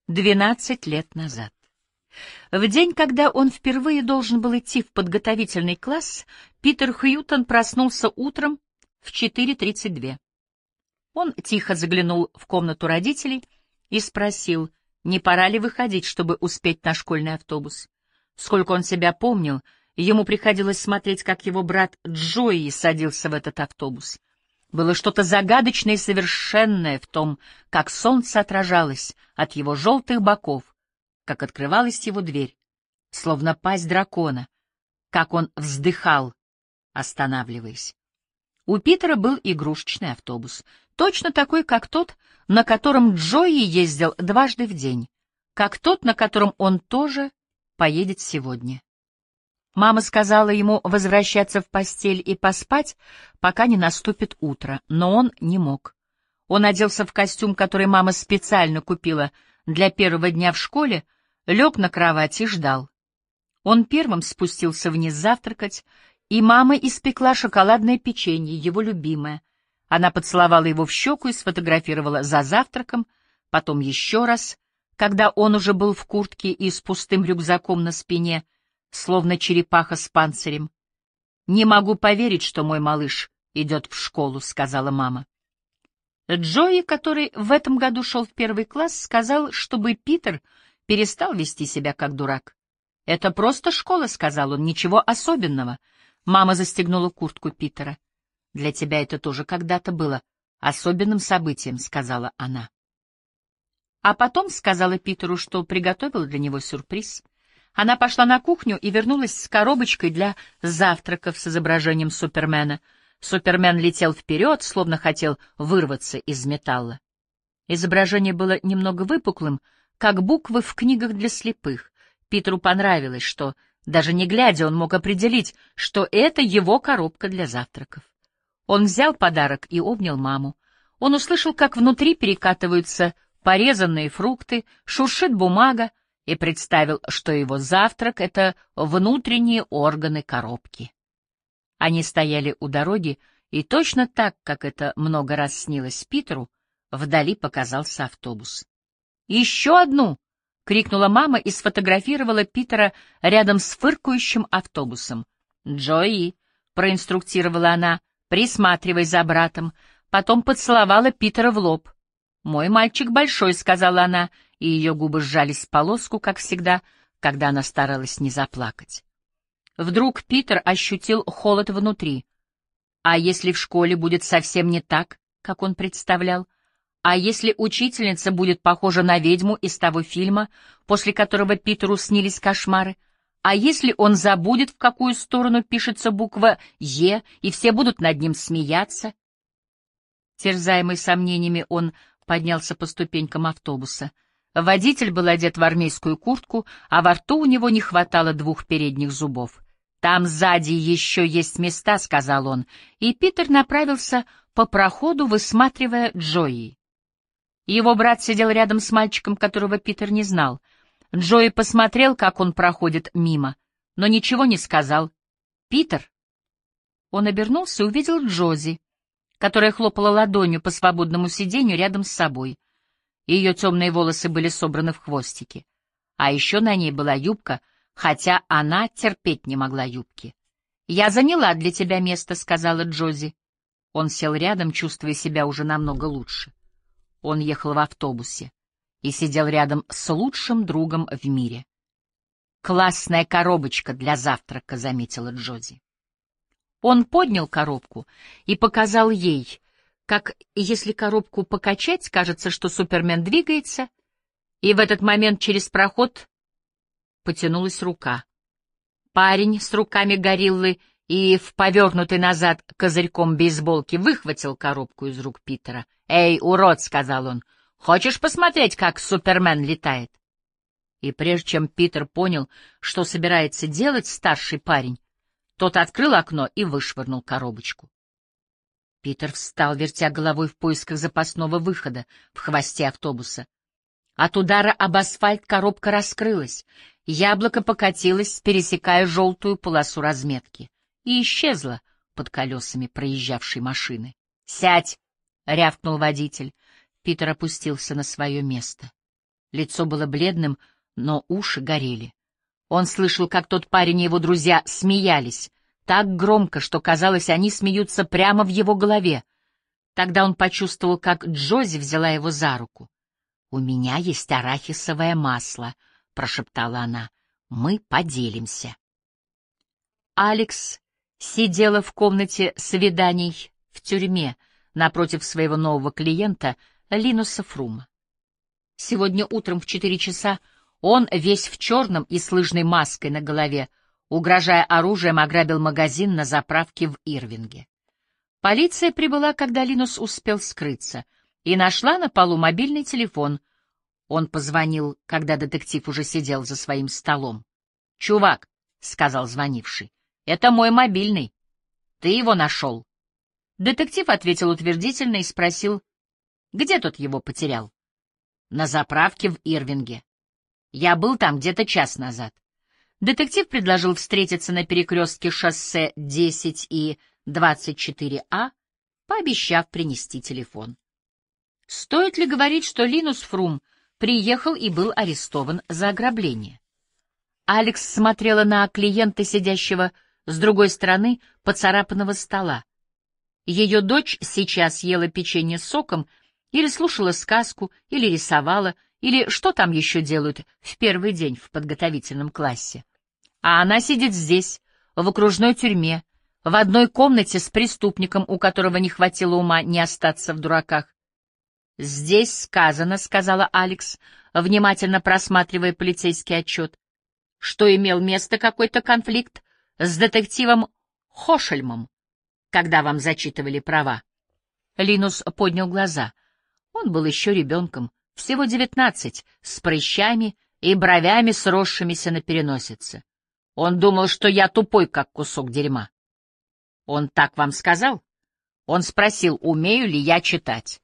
12 лет назад. В день, когда он впервые должен был идти в подготовительный класс, Питер Хьютон проснулся утром в 4:32. Он тихо заглянул в комнату родителей и спросил, не пора ли выходить, чтобы успеть на школьный автобус. Сколько он себя помнил, ему приходилось смотреть, как его брат Джои садился в этот автобус. Было что-то загадочное и совершенное в том, как солнце отражалось от его желтых боков, как открывалась его дверь, словно пасть дракона, как он вздыхал, останавливаясь. У Питера был игрушечный автобус, точно такой, как тот, на котором Джои ездил дважды в день, как тот, на котором он тоже поедет сегодня. Мама сказала ему возвращаться в постель и поспать, пока не наступит утро, но он не мог. Он оделся в костюм, который мама специально купила для первого дня в школе, лег на кровать и ждал. Он первым спустился вниз завтракать, и мама испекла шоколадное печенье, его любимое. Она поцеловала его в щеку и сфотографировала за завтраком, потом еще раз, когда он уже был в куртке и с пустым рюкзаком на спине, словно черепаха с панцирем. «Не могу поверить, что мой малыш идет в школу», — сказала мама. Джои, который в этом году шел в первый класс, сказал, чтобы Питер перестал вести себя как дурак. «Это просто школа», — сказал он, — «ничего особенного». Мама застегнула куртку Питера. «Для тебя это тоже когда-то было особенным событием», — сказала она. А потом сказала Питеру, что приготовила для него сюрприз. Она пошла на кухню и вернулась с коробочкой для завтраков с изображением Супермена. Супермен летел вперед, словно хотел вырваться из металла. Изображение было немного выпуклым, как буквы в книгах для слепых. Питеру понравилось, что, даже не глядя, он мог определить, что это его коробка для завтраков. Он взял подарок и обнял маму. Он услышал, как внутри перекатываются порезанные фрукты, шуршит бумага, и представил, что его завтрак — это внутренние органы коробки. Они стояли у дороги, и точно так, как это много раз снилось Питеру, вдали показался автобус. «Еще одну!» — крикнула мама и сфотографировала Питера рядом с фыркающим автобусом. «Джои!» — проинструктировала она, присматривай за братом, потом поцеловала Питера в лоб. «Мой мальчик большой», — сказала она, и ее губы сжались в полоску, как всегда, когда она старалась не заплакать. Вдруг Питер ощутил холод внутри. А если в школе будет совсем не так, как он представлял? А если учительница будет похожа на ведьму из того фильма, после которого Питеру снились кошмары? А если он забудет, в какую сторону пишется буква «Е», и все будут над ним смеяться? Терзаемый сомнениями, он поднялся по ступенькам автобуса. Водитель был одет в армейскую куртку, а во рту у него не хватало 2 передних зубов. «Там сзади еще есть места», — сказал он, и Питер направился по проходу, высматривая Джои. Его брат сидел рядом с мальчиком, которого Питер не знал. Джои посмотрел, как он проходит мимо, но ничего не сказал. «Питер!» Он обернулся и увидел Джози, которая хлопала ладонью по свободному сиденью рядом с собой. Ее темные волосы были собраны в хвостики. А еще на ней была юбка, хотя она терпеть не могла юбки. «Я заняла для тебя место», — сказала Джози. Он сел рядом, чувствуя себя уже намного лучше. Он ехал в автобусе и сидел рядом с лучшим другом в мире. «Классная коробочка для завтрака», — заметила Джози. Он поднял коробку и показал ей, как, если коробку покачать, кажется, что Супермен двигается, и в этот момент через проход потянулась рука. Парень с руками гориллы и в повернутой назад козырьком бейсболки выхватил коробку из рук Питера. «Эй, урод!» — сказал он. «Хочешь посмотреть, как Супермен летает?» И прежде чем Питер понял, что собирается делать старший парень, тот открыл окно и вышвырнул коробочку. Питер встал, вертя головой в поисках запасного выхода в хвосте автобуса. От удара об асфальт коробка раскрылась, яблоко покатилось, пересекая желтую полосу разметки, и исчезло под колесами проезжавшей машины. «Сядь!» — рявкнул водитель. Питер опустился на свое место. Лицо было бледным, но уши горели. Он слышал, как тот парень и его друзья смеялись, так громко, что, казалось, они смеются прямо в его голове. Тогда он почувствовал, как Джози взяла его за руку. «У меня есть арахисовое масло», — прошептала она. «Мы поделимся». Алекс сидела в комнате свиданий в тюрьме напротив своего нового клиента Линуса Фрума. Сегодня утром в 4 часа он, весь в черном и с лыжной маской на голове, угрожая оружием, ограбил магазин на заправке в Ирвинге. Полиция прибыла, когда Линус успел скрыться, и нашла на полу мобильный телефон. Он позвонил, когда детектив уже сидел за своим столом. «Чувак», — сказал звонивший, — «это мой мобильный. Ты его нашел?» Детектив ответил утвердительно и спросил, где тот его потерял. «На заправке в Ирвинге. Я был там где-то час назад». Детектив предложил встретиться на перекрестке шоссе 10 и 24А, пообещав принести телефон. Стоит ли говорить, что Линус Фрум приехал и был арестован за ограбление? Алекс смотрела на клиента, сидящего с другой стороны поцарапанного стола. Ее дочь сейчас ела печенье с соком, или слушала сказку, или рисовала, или что там еще делают в первый день в подготовительном классе. А она сидит здесь, в окружной тюрьме, в одной комнате с преступником, у которого не хватило ума не остаться в дураках. «Здесь сказано», — сказала Алекс, внимательно просматривая полицейский отчет, что имел место какой-то конфликт с детективом Хошельмом, когда вам зачитывали права. Линус поднял глаза. Он был еще ребенком, всего 19, с прыщами и бровями, сросшимися на переносице. Он думал, что я тупой, как кусок дерьма. Он так вам сказал? Он спросил, умею ли я читать.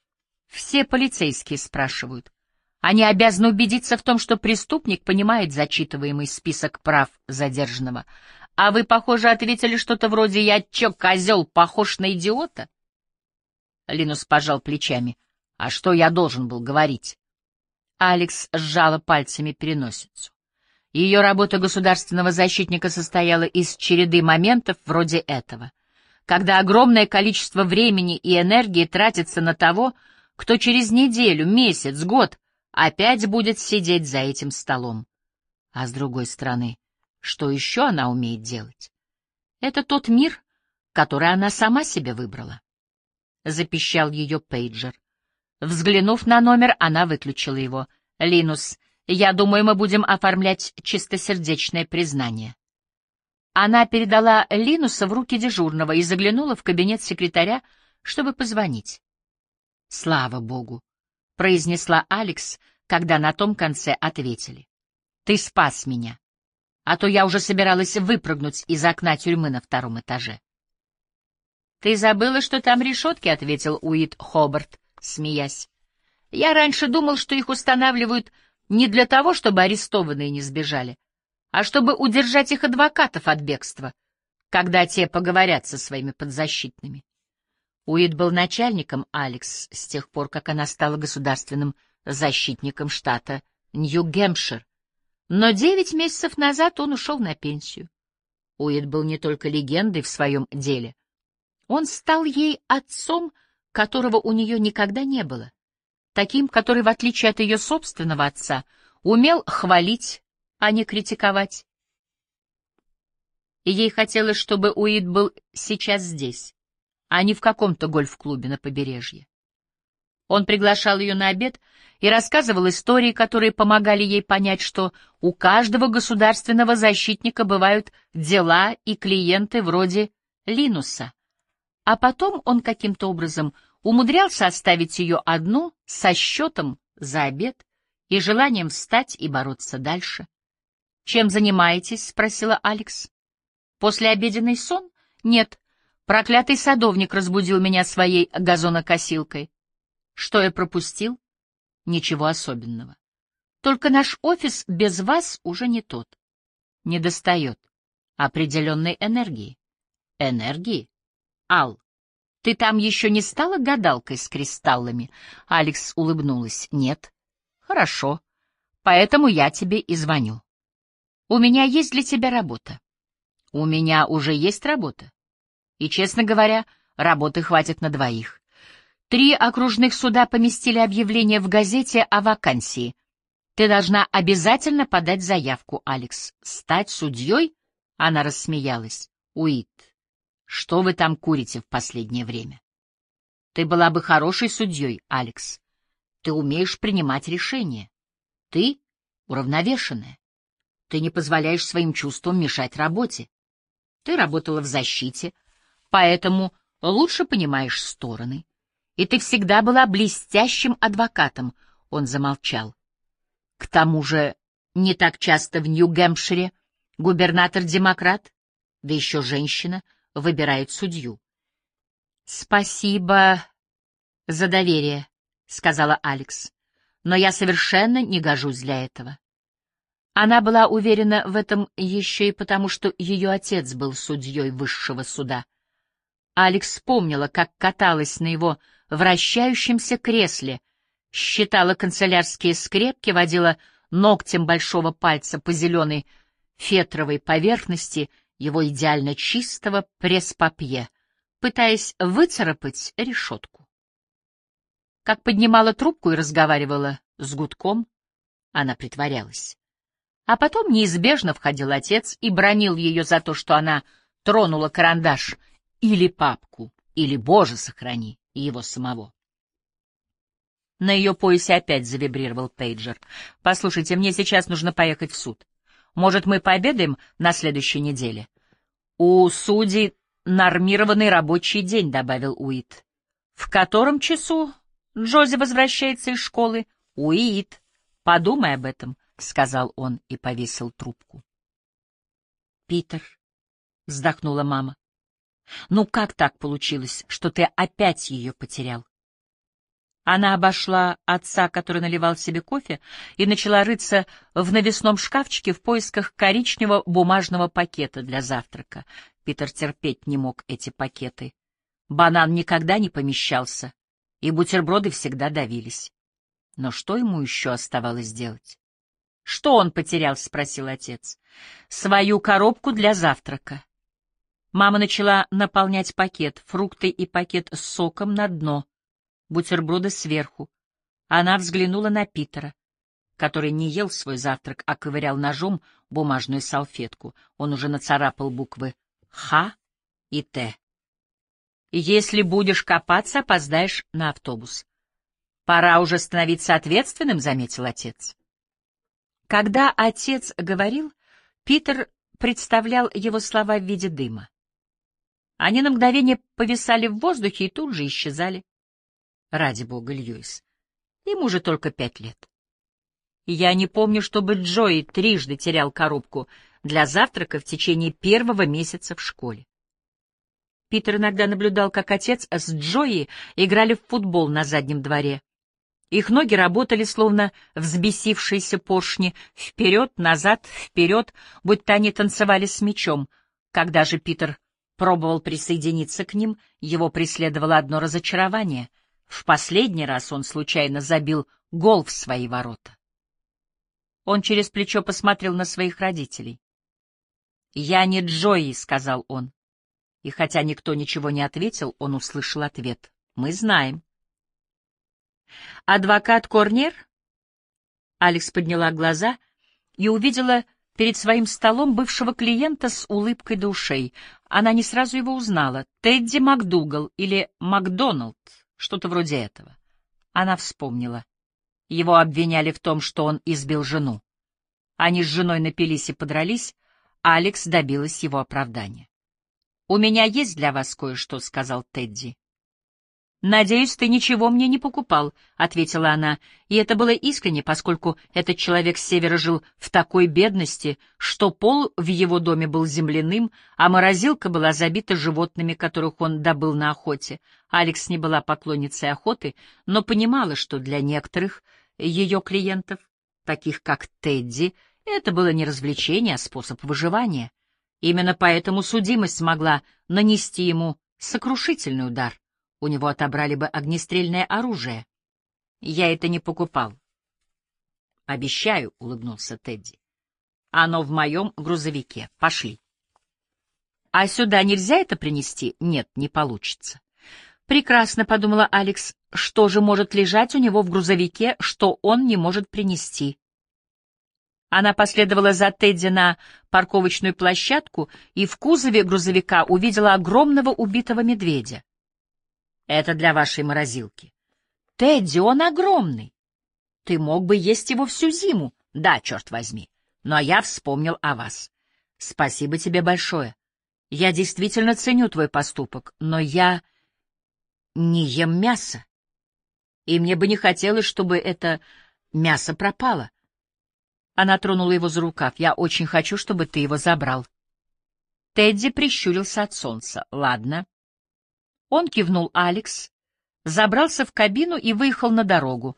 Все полицейские спрашивают. Они обязаны убедиться в том, что преступник понимает зачитываемый список прав задержанного. А вы, похоже, ответили что-то вроде «Я чё, козел, похож на идиота?» Линус пожал плечами. «А что я должен был говорить?» Алекс сжала пальцами переносицу. Ее работа государственного защитника состояла из череды моментов вроде этого, когда огромное количество времени и энергии тратится на того, кто через неделю, месяц, год опять будет сидеть за этим столом. А с другой стороны, что еще она умеет делать? Это тот мир, который она сама себе выбрала. Запищал ее пейджер. Взглянув на номер, она выключила его. «Линус, я думаю, мы будем оформлять чистосердечное признание». Она передала Линуса в руки дежурного и заглянула в кабинет секретаря, чтобы позвонить. «Слава Богу», — произнесла Алекс, когда на том конце ответили. «Ты спас меня, а то я уже собиралась выпрыгнуть из окна тюрьмы на 2-м этаже». «Ты забыла, что там решетки?» — ответил Уит Хобарт, смеясь. «Я раньше думал, что их устанавливают не для того, чтобы арестованные не сбежали, а чтобы удержать их адвокатов от бегства, когда те поговорят со своими подзащитными». Уит был начальником Алекс с тех пор, как она стала государственным защитником штата Нью-Гэмпшир, но 9 месяцев назад он ушел на пенсию. Уит был не только легендой в своем деле. Он стал ей отцом, которого у нее никогда не было, таким, который, в отличие от ее собственного отца, умел хвалить, а не критиковать. И ей хотелось, чтобы Уит был сейчас здесь, а не в каком-то гольф-клубе на побережье. Он приглашал ее на обед и рассказывал истории, которые помогали ей понять, что у каждого государственного защитника бывают дела и клиенты вроде Линуса. А потом он каким-то образом умудрялся оставить ее одну со счетом за обед и желанием встать и бороться дальше. «Чем занимаетесь?» — спросила Алекс. «Послеобеденный сон? Нет. Проклятый садовник разбудил меня своей газонокосилкой. Что я пропустил? Ничего особенного. Только наш офис без вас уже не тот. Недостает определенной энергии». «Энергии? Ал, ты там еще не стала гадалкой с кристаллами?» Алекс улыбнулась. «Нет». Хорошо, поэтому я тебе и звоню. У меня есть для тебя работа. У меня уже есть работа. И, честно говоря, работы хватит на двоих. 3 окружных суда поместили объявление в газете о вакансии. Ты должна обязательно подать заявку, Алекс. Стать судьей? Она рассмеялась. Уит, что вы там курите в последнее время? Ты была бы хорошей судьей, Алекс. Ты умеешь принимать решения. Ты уравновешенная. Ты не позволяешь своим чувствам мешать работе. Ты работала в защите, поэтому лучше понимаешь стороны. И ты всегда была блестящим адвокатом. Он замолчал. К тому же не так часто в Нью-Гэмпшире губернатор-демократ, да еще женщина, выбирает судью. «Спасибо за доверие», — сказала Алекс, — «но я совершенно не гожусь для этого». Она была уверена в этом еще и потому, что ее отец был судьей высшего суда. Алекс вспомнила, как каталась на его вращающемся кресле, считала канцелярские скрепки, водила ногтем большого пальца по зеленой фетровой поверхности его идеально чистого пресс-папье, пытаясь выцарапать решетку. Как поднимала трубку и разговаривала с гудком, она притворялась. А потом неизбежно входил отец и бранил ее за то, что она тронула карандаш или папку, или, Боже, сохрани, его самого. На ее поясе опять завибрировал пейджер. «Послушайте, мне сейчас нужно поехать в суд. Может, мы пообедаем на следующей неделе?» «У судей нормированный рабочий день», — добавил Уит. «В котором часу Джози возвращается из школы?» «Уит, подумай об этом», — сказал он и повесил трубку. «Питер», — вздохнула мама, — «ну как так получилось, что ты опять ее потерял?» Она обошла отца, который наливал себе кофе, и начала рыться в навесном шкафчике в поисках коричневого бумажного пакета для завтрака. Питер терпеть не мог эти пакеты. Банан никогда не помещался, и бутерброды всегда давились. Но что ему еще оставалось делать? — Что он потерял? — спросил отец. — Свою коробку для завтрака. Мама начала наполнять пакет, фрукты и пакет с соком на дно, бутерброды сверху. Она взглянула на Питера, который не ел свой завтрак, а ковырял ножом бумажную салфетку. Он уже нацарапал буквы «Х» и «Т». «Если будешь копаться, опоздаешь на автобус». «Пора уже становиться ответственным», — заметил отец. Когда отец говорил, Питер представлял его слова в виде дыма. Они на мгновение повисали в воздухе и тут же исчезали. Ради бога, Льюис, ему же только 5 лет. Я не помню, чтобы Джои трижды терял коробку для завтрака в течение 1-го месяца в школе. Питер иногда наблюдал, как отец с Джои играли в футбол на заднем дворе. Их ноги работали, словно взбесившиеся поршни, вперед, назад, вперед, будто они танцевали с мячом. Когда же Питер пробовал присоединиться к ним, его преследовало одно разочарование. В последний раз он случайно забил гол в свои ворота. Он через плечо посмотрел на своих родителей. «Я не Джои», — сказал он. И хотя никто ничего не ответил, он услышал ответ. «Мы знаем». «Адвокат Корнер?» Алекс подняла глаза и увидела перед своим столом бывшего клиента с улыбкой до ушей. Она не сразу его узнала. Тедди МакДугал или Макдоналд, что-то вроде этого. Она вспомнила. Его обвиняли в том, что он избил жену. Они с женой напились и подрались, а Алекс добилась его оправдания. «У меня есть для вас кое-что», — сказал Тедди. «Надеюсь, ты ничего мне не покупал», — ответила она, и это было искренне, поскольку этот человек с севера жил в такой бедности, что пол в его доме был земляным, а морозилка была забита животными, которых он добыл на охоте. Алекс не была поклонницей охоты, но понимала, что для некоторых ее клиентов, таких как Тедди, это было не развлечение, а способ выживания. Именно поэтому судимость могла нанести ему сокрушительный удар. У него отобрали бы огнестрельное оружие. Я это не покупал. «Обещаю», — улыбнулся Тедди. «Оно в моем грузовике. Пошли». «А сюда нельзя это принести?» «Нет, не получится». «Прекрасно», — подумала Алекс. «Что же может лежать у него в грузовике, что он не может принести?» Она последовала за Тедди на парковочную площадку и в кузове грузовика увидела огромного убитого медведя. «Это для вашей морозилки». «Тедди, он огромный. Ты мог бы есть его всю зиму». «Да, черт возьми. Но я вспомнил о вас. Спасибо тебе большое. Я действительно ценю твой поступок, но я не ем мясо. И мне бы не хотелось, чтобы это мясо пропало». Она тронула его за рукав. «Я очень хочу, чтобы ты его забрал». Тедди прищурился от солнца. «Ладно». Он кивнул Алекс, забрался в кабину и выехал на дорогу.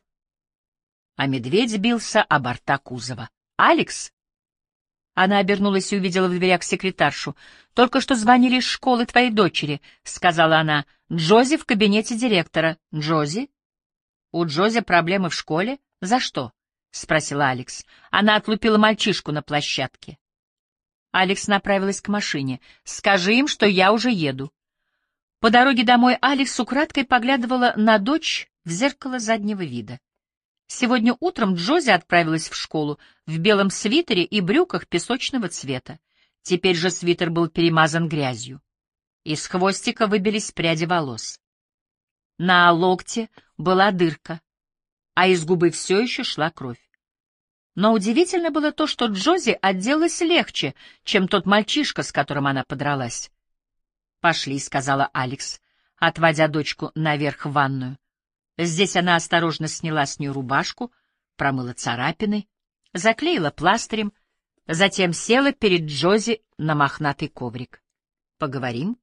А медведь бился о борта кузова. «Алекс?» Она обернулась и увидела в дверях секретаршу. «Только что звонили из школы твоей дочери», — сказала она. «Джози в кабинете директора». «Джози? У Джози проблемы в школе? За что?» — спросила Алекс. Она отлупила мальчишку на площадке. Алекс направилась к машине. «Скажи им, что я уже еду». По дороге домой Алекс украдкой поглядывала на дочь в зеркало заднего вида. Сегодня утром Джози отправилась в школу в белом свитере и брюках песочного цвета. Теперь же свитер был перемазан грязью. Из хвостика выбились пряди волос. На локте была дырка, а из губы все еще шла кровь. Но удивительно было то, что Джози отделалась легче, чем тот мальчишка, с которым она подралась. «Пошли», — сказала Алекс, отводя дочку наверх в ванную. Здесь она осторожно сняла с нее рубашку, промыла царапины, заклеила пластырем, затем села перед Джози на мохнатый коврик. «Поговорим?»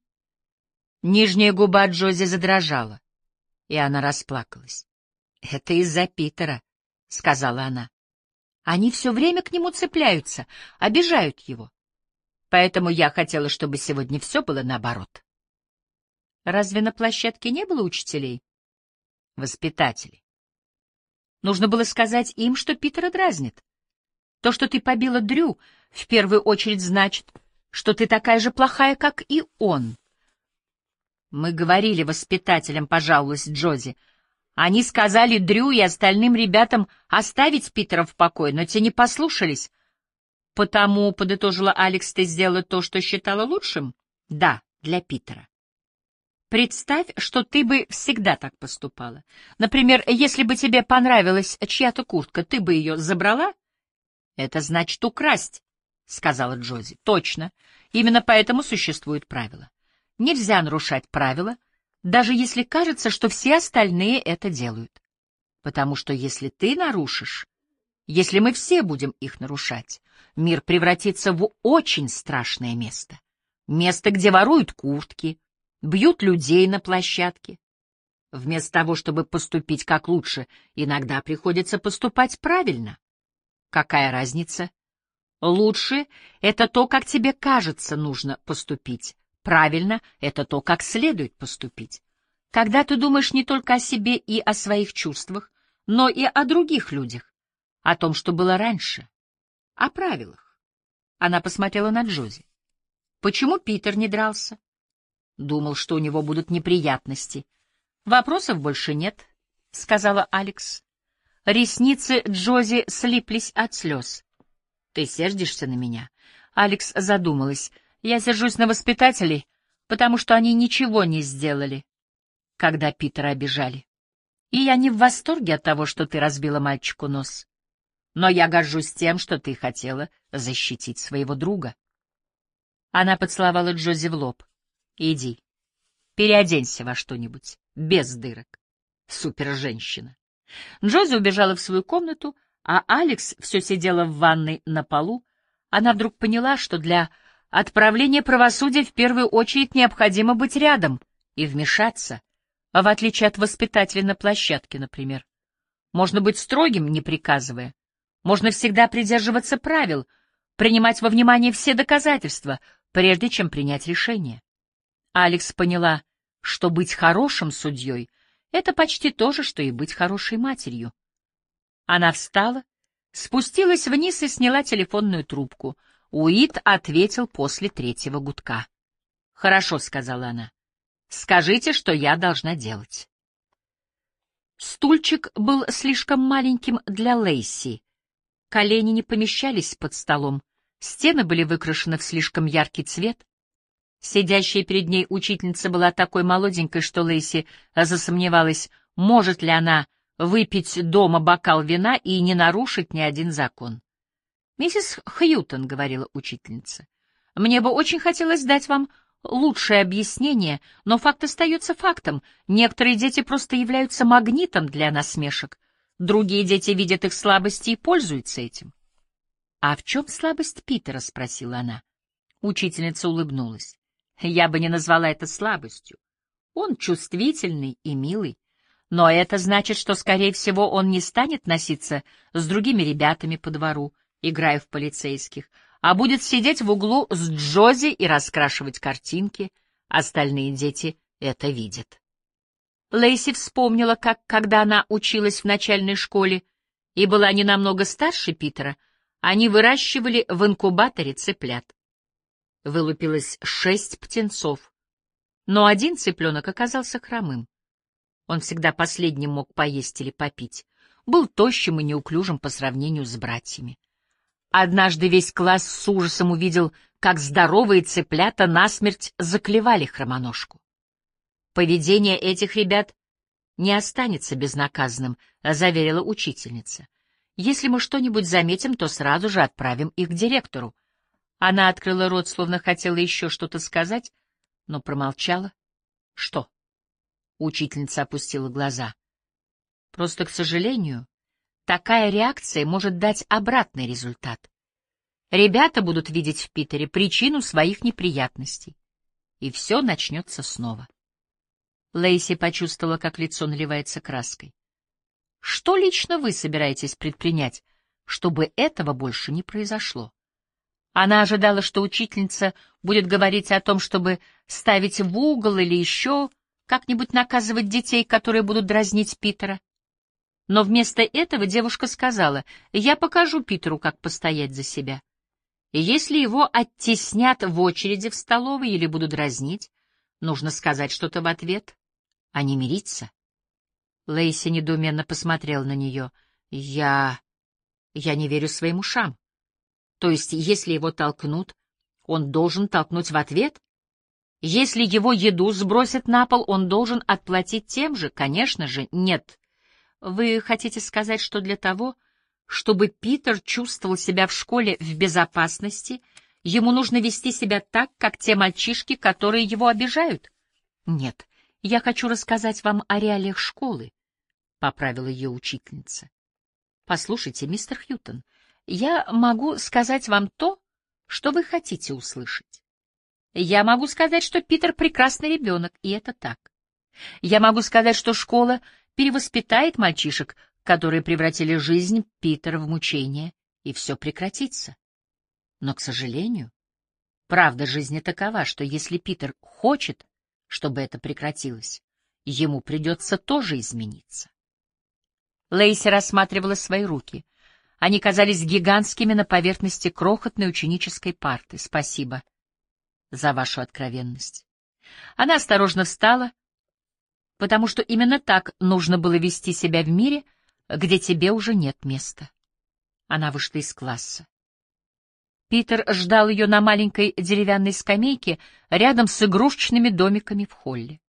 Нижняя губа Джози задрожала, и она расплакалась. «Это из-за Питера», — сказала она. «Они все время к нему цепляются, обижают его. Поэтому я хотела, чтобы сегодня все было наоборот». «Разве на площадке не было учителей?» «Воспитателей. Нужно было сказать им, что Питера дразнит. То, что ты побила Дрю, в первую очередь значит, что ты такая же плохая, как и он». «Мы говорили воспитателям», — пожаловалась Джози. «Они сказали Дрю и остальным ребятам оставить Питера в покое, но те не послушались». «Потому, — подытожила Алекс, — ты сделала то, что считала лучшим?» «Да, для Питера». «Представь, что ты бы всегда так поступала. Например, если бы тебе понравилась чья-то куртка, ты бы ее забрала?» «Это значит украсть», — сказала Джози. «Точно. Именно поэтому существуют правила. Нельзя нарушать правила, даже если кажется, что все остальные это делают. Потому что если ты нарушишь, если мы все будем их нарушать, мир превратится в очень страшное место. Место, где воруют куртки, бьют людей на площадке. Вместо того, чтобы поступить как лучше, иногда приходится поступать правильно. Какая разница? Лучше — это то, как тебе кажется нужно поступить. Правильно — это то, как следует поступить. Когда ты думаешь не только о себе и о своих чувствах, но и о других людях, о том, что было раньше, о правилах. Она посмотрела на Джози. Почему Питер не дрался? Думал, что у него будут неприятности. Вопросов больше нет, — сказала Алекс. Ресницы Джози слиплись от слез. Ты сердишься на меня? Алекс задумалась. Я сержусь на воспитателей, потому что они ничего не сделали, когда Питера обижали. И я не в восторге от того, что ты разбила мальчику нос. Но я горжусь тем, что ты хотела защитить своего друга. Она поцеловала Джози в лоб. Иди, переоденься во что-нибудь, без дырок. Супер-женщина. Джози убежала в свою комнату, а Алекс все сидела в ванной на полу. Она вдруг поняла, что для отправления правосудия в первую очередь необходимо быть рядом и вмешаться, в отличие от воспитателя на площадке, например. Можно быть строгим, не приказывая. Можно всегда придерживаться правил, принимать во внимание все доказательства, прежде чем принять решение. Алекс поняла, что быть хорошим судьей — это почти то же, что и быть хорошей матерью. Она встала, Спустилась вниз и сняла телефонную трубку. Уит ответил после третьего гудка. «Хорошо», — сказала она. «Скажите, что я должна делать». Стульчик был слишком маленьким для Лейси. Колени не помещались под столом. Стены были выкрашены в слишком яркий цвет. Сидящая перед ней учительница была такой молоденькой, что Лейси засомневалась, может ли она выпить дома бокал вина и не нарушить ни один закон. «Миссис Хьютон», — говорила учительница, — «мне бы очень хотелось дать вам лучшее объяснение, но факт остается фактом. Некоторые дети просто являются магнитом для насмешек. Другие дети видят их слабости и пользуются этим». «А в чем слабость Питера?» — спросила она. Учительница улыбнулась. «Я бы не назвала это слабостью. Он чувствительный и милый. Но это значит, что, скорее всего, он не станет носиться с другими ребятами по двору, играя в полицейских, а будет сидеть в углу с Джози и раскрашивать картинки. Остальные дети это видят». Лейси вспомнила, как, когда она училась в начальной школе и была не намного старше Питера, они выращивали в инкубаторе цыплят. Вылупилось 6 птенцов, но один цыпленок оказался хромым. Он всегда последним мог поесть или попить, был тощим и неуклюжим по сравнению с братьями. Однажды весь класс с ужасом увидел, как здоровые цыплята насмерть заклевали хромоножку. «Поведение этих ребят не останется безнаказанным», — заверила учительница. «Если мы что-нибудь заметим, то сразу же отправим их к директору». Она открыла рот, словно хотела еще что-то сказать, но промолчала. «Что?» — учительница опустила глаза. «Просто, к сожалению, такая реакция может дать обратный результат. Ребята будут видеть в Питере причину своих неприятностей, и все начнется снова». Лейси почувствовала, как лицо наливается краской. «Что лично вы собираетесь предпринять, чтобы этого больше не произошло?» Она ожидала, что учительница будет говорить о том, чтобы ставить в угол или еще как-нибудь наказывать детей, которые будут дразнить Питера. Но вместо этого девушка сказала: «Я покажу Питеру, как постоять за себя. И если его оттеснят в очереди в столовой или будут дразнить, нужно сказать что-то в ответ, а не мириться». Лейси недоуменно посмотрела на нее. Я не верю своим ушам. То есть, если его толкнут, он должен толкнуть в ответ? Если его еду сбросят на пол, он должен отплатить тем же? Конечно же, нет. Вы хотите сказать, что для того, чтобы Питер чувствовал себя в школе в безопасности, ему нужно вести себя так, как те мальчишки, которые его обижают? Нет, я хочу рассказать вам о реалиях школы, — поправила ее учительница. Послушайте, мистер Хьютон, я могу сказать вам то, что вы хотите услышать. Я могу сказать, что Питер прекрасный ребенок, и это так. Я могу сказать, что школа перевоспитает мальчишек, которые превратили жизнь Питера в мучение, и все прекратится. Но, к сожалению, правда жизни такова, что если Питер хочет, чтобы это прекратилось, ему придется тоже измениться. Лейси рассматривала свои руки. Они казались гигантскими на поверхности крохотной ученической парты. Спасибо за вашу откровенность. Она осторожно встала, потому что именно так нужно было вести себя в мире, где тебе уже нет места. Она вышла из класса. Питер ждал ее на маленькой деревянной скамейке рядом с игрушечными домиками в холле.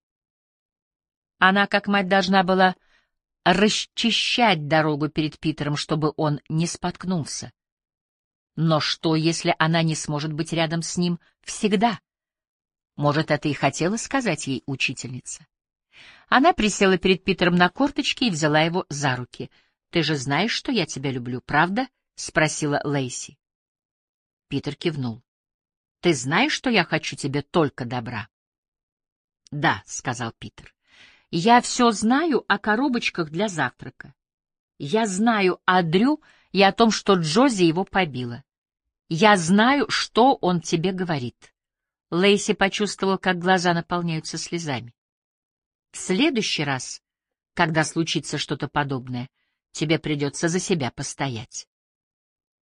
Она, как мать, должна была расчищать дорогу перед Питером, чтобы он не споткнулся. Но что, если она не сможет быть рядом с ним всегда? Может, это и хотела сказать ей учительница. Она присела перед Питером на корточки и взяла его за руки. «Ты же знаешь, что я тебя люблю, правда?» — спросила Лейси. Питер кивнул. «Ты знаешь, что я хочу тебе только добра?» «Да», — сказал Питер. «Я все знаю о коробочках для завтрака. Я знаю о Дрю и о том, что Джози его побила. Я знаю, что он тебе говорит». Лейси почувствовала, как глаза наполняются слезами. «В следующий раз, когда случится что-то подобное, тебе придется за себя постоять».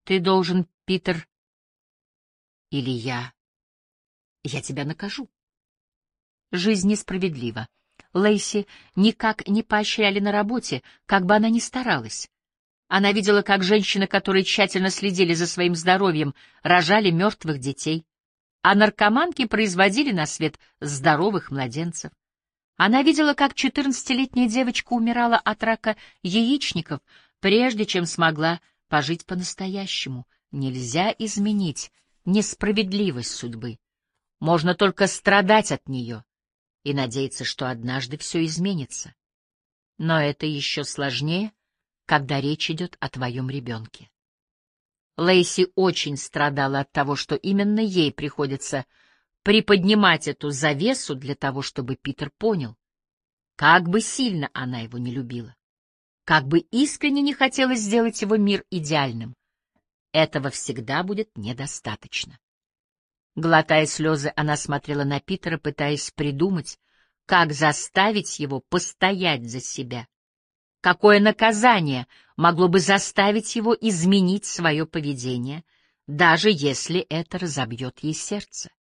Ты должен, Питер, или я тебя накажу. Жизнь несправедлива. Лейси никак не поощряли на работе, как бы она ни старалась. Она видела, как женщины, которые тщательно следили за своим здоровьем, рожали мертвых детей, а наркоманки производили на свет здоровых младенцев. Она видела, как 14-летняя девочка умирала от рака яичников, прежде чем смогла пожить по-настоящему. Нельзя изменить несправедливость судьбы. Можно только страдать от нее и надеяться, что однажды все изменится. Но это еще сложнее, когда речь идет о твоем ребенке. Лейси очень страдала от того, что именно ей приходится приподнимать эту завесу для того, чтобы Питер понял, как бы сильно она его не любила, как бы искренне не хотела сделать его мир идеальным. Этого всегда будет недостаточно. Глотая слезы, она смотрела на Питера, пытаясь придумать, как заставить его постоять за себя. Какое наказание могло бы заставить его изменить свое поведение, даже если это разобьет ей сердце?